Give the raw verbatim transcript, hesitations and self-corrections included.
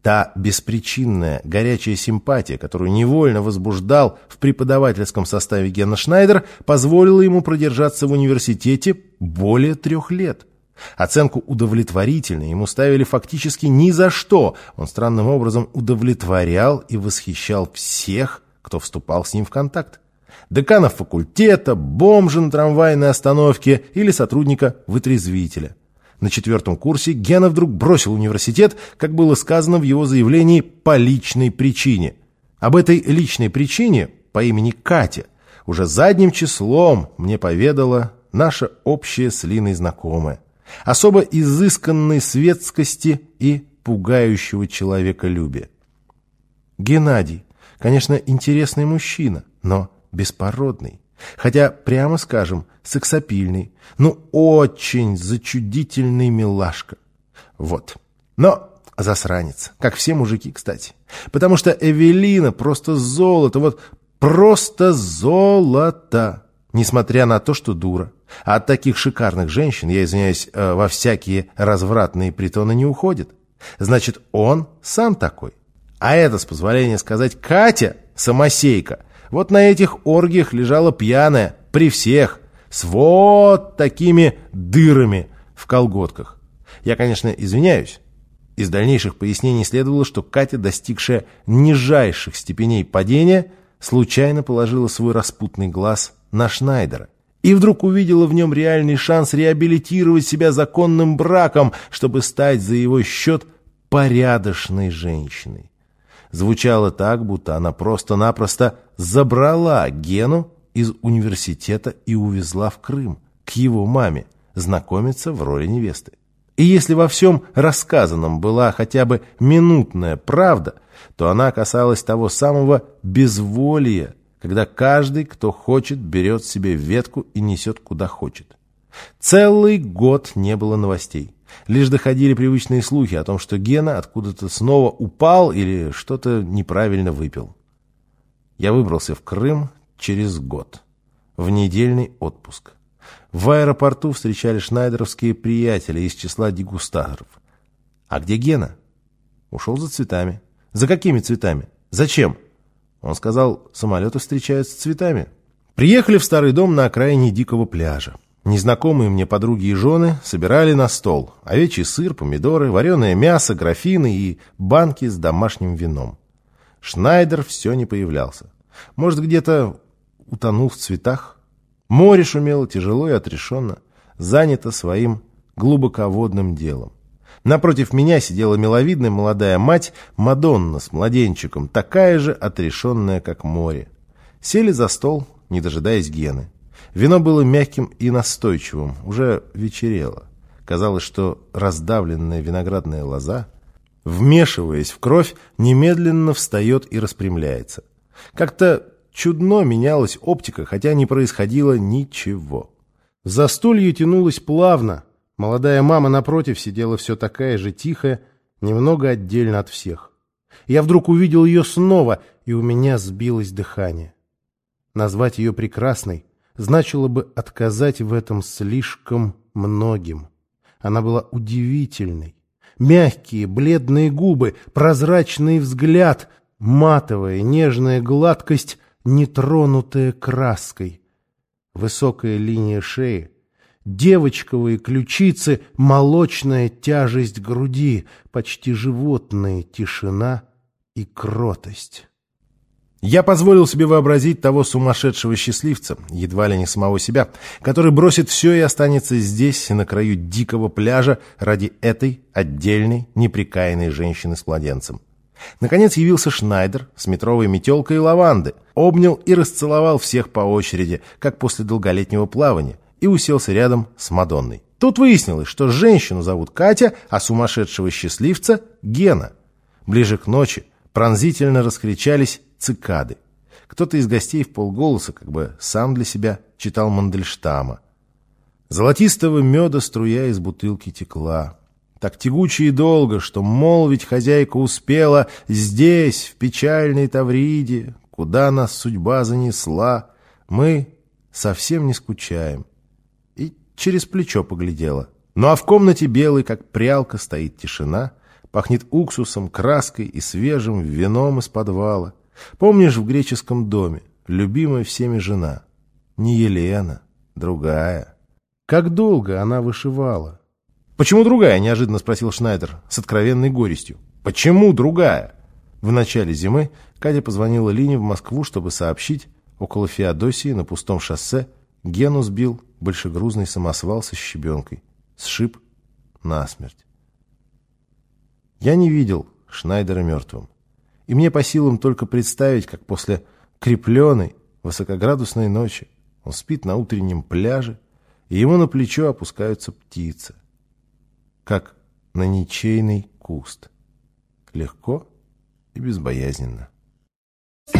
Та беспричинная горячая симпатия, которую невольно возбуждал в преподавательском составе Гена Шнайдер, позволила ему продержаться в университете более трех лет. Оценку удовлетворительной ему ставили фактически ни за что. Он странным образом удовлетворял и восхищал всех, кто вступал с ним в контакт. Деканов факультета, бомжа на трамвайной остановке или сотрудника вытрезвителя. На четвертом курсе Гена вдруг бросил университет, как было сказано в его заявлении, по личной причине. Об этой личной причине по имени Катя уже задним числом мне поведала наша общая с Линой знакомая. Особо изысканной светскости и пугающего человеколюбия. Геннадий, конечно, интересный мужчина, но беспородный. Хотя, прямо скажем, сексапильный, ну очень зачудительный милашка. Вот. Но засранец, как все мужики, кстати. Потому что Эвелина просто золото, вот просто золото. Несмотря на то, что дура. А от таких шикарных женщин, я извиняюсь, во всякие развратные притоны не уходит. Значит, он сам такой. А это, с позволения сказать, Катя, самосейка, вот на этих оргиях лежала пьяная, при всех, с вот такими дырами в колготках. Я, конечно, извиняюсь. Из дальнейших пояснений следовало, что Катя, достигшая нижайших степеней падения, случайно положила свой распутный глаз на Шнайдера и вдруг увидела в нем реальный шанс реабилитировать себя законным браком, чтобы стать за его счет порядочной женщиной. Звучало так, будто она просто-напросто забрала Гену из университета и увезла в Крым, к его маме, знакомиться в роли невесты. И если во всем рассказанном была хотя бы минутная правда, то она касалась того самого безволия, когда каждый, кто хочет, берет себе ветку и несет куда хочет. Целый год не было новостей. Лишь доходили привычные слухи о том, что Гена откуда-то снова упал или что-то неправильно выпил. Я выбрался в Крым через год, в недельный отпуск. В аэропорту встречали шнайдеровские приятели из числа дегустаторов. А где Гена? Ушел за цветами. За какими цветами? Зачем? Он сказал, самолеты встречаются с цветами. Приехали в старый дом на окраине дикого пляжа. Незнакомые мне подруги и жены собирали на стол овечий сыр, помидоры, вареное мясо, графины и банки с домашним вином. Шнайдер все не появлялся. Может, где-то утонул в цветах? Море шумело тяжело и отрешенно, занято своим глубоководным делом. Напротив меня сидела миловидная молодая мать Мадонна с младенчиком, такая же отрешенная, как море. Сели за стол, не дожидаясь Гены. Вино было мягким и настойчивым, уже вечерело. Казалось, что раздавленная виноградная лоза, вмешиваясь в кровь, немедленно встает и распрямляется. Как-то чудно менялась оптика, хотя не происходило ничего. Застолье тянулось плавно. Молодая мама напротив сидела все такая же тихая, немного отдельно от всех. Я вдруг увидел ее снова, и у меня сбилось дыхание. Назвать ее прекрасной значило бы отказать в этом слишком многим. Она была удивительной. Мягкие, бледные губы, прозрачный взгляд, матовая, нежная гладкость, нетронутая краской. Высокая линия шеи, девочковые ключицы, молочная тяжесть груди, почти животная тишина и кротость. Я позволил себе вообразить того сумасшедшего счастливца, едва ли не самого себя, который бросит все и останется здесь, на краю дикого пляжа, ради этой отдельной, неприкаянной женщины с младенцем. Наконец явился Шнайдер с метровой метелкой лаванды, обнял и расцеловал всех по очереди, как после долголетнего плавания, и уселся рядом с Мадонной. Тут выяснилось, что женщину зовут Катя, а сумасшедшего счастливца — Гена. Ближе к ночи пронзительно раскричались цикады. Кто-то из гостей вполголоса, как бы сам для себя, читал Мандельштама. Золотистого меда струя из бутылки текла. Так тягуче и долго, что молвить хозяйка успела здесь, в печальной Тавриде, куда нас судьба занесла, мы совсем не скучаем. И через плечо поглядела. Ну а в комнате белой, как прялка, стоит тишина, Пахнет уксусом, краской и свежим вином из подвала. Помнишь, в греческом доме любимая всеми жена? Не Елена, другая. Как долго она вышивала? «Почему другая?» – неожиданно спросил Шнайдер с откровенной горестью. «Почему другая?» В начале зимы Катя позвонила Лине в Москву, чтобы сообщить, около Феодосии на пустом шоссе Гену сбил большегрузный самосвал со щебенкой. Сшиб насмерть. Я не видел Шнайдера мертвым. И мне по силам только представить, как после крепленой высокоградусной ночи он спит на утреннем пляже, и ему на плечо опускаются птицы, как на ничейный куст. Легко и безбоязненно.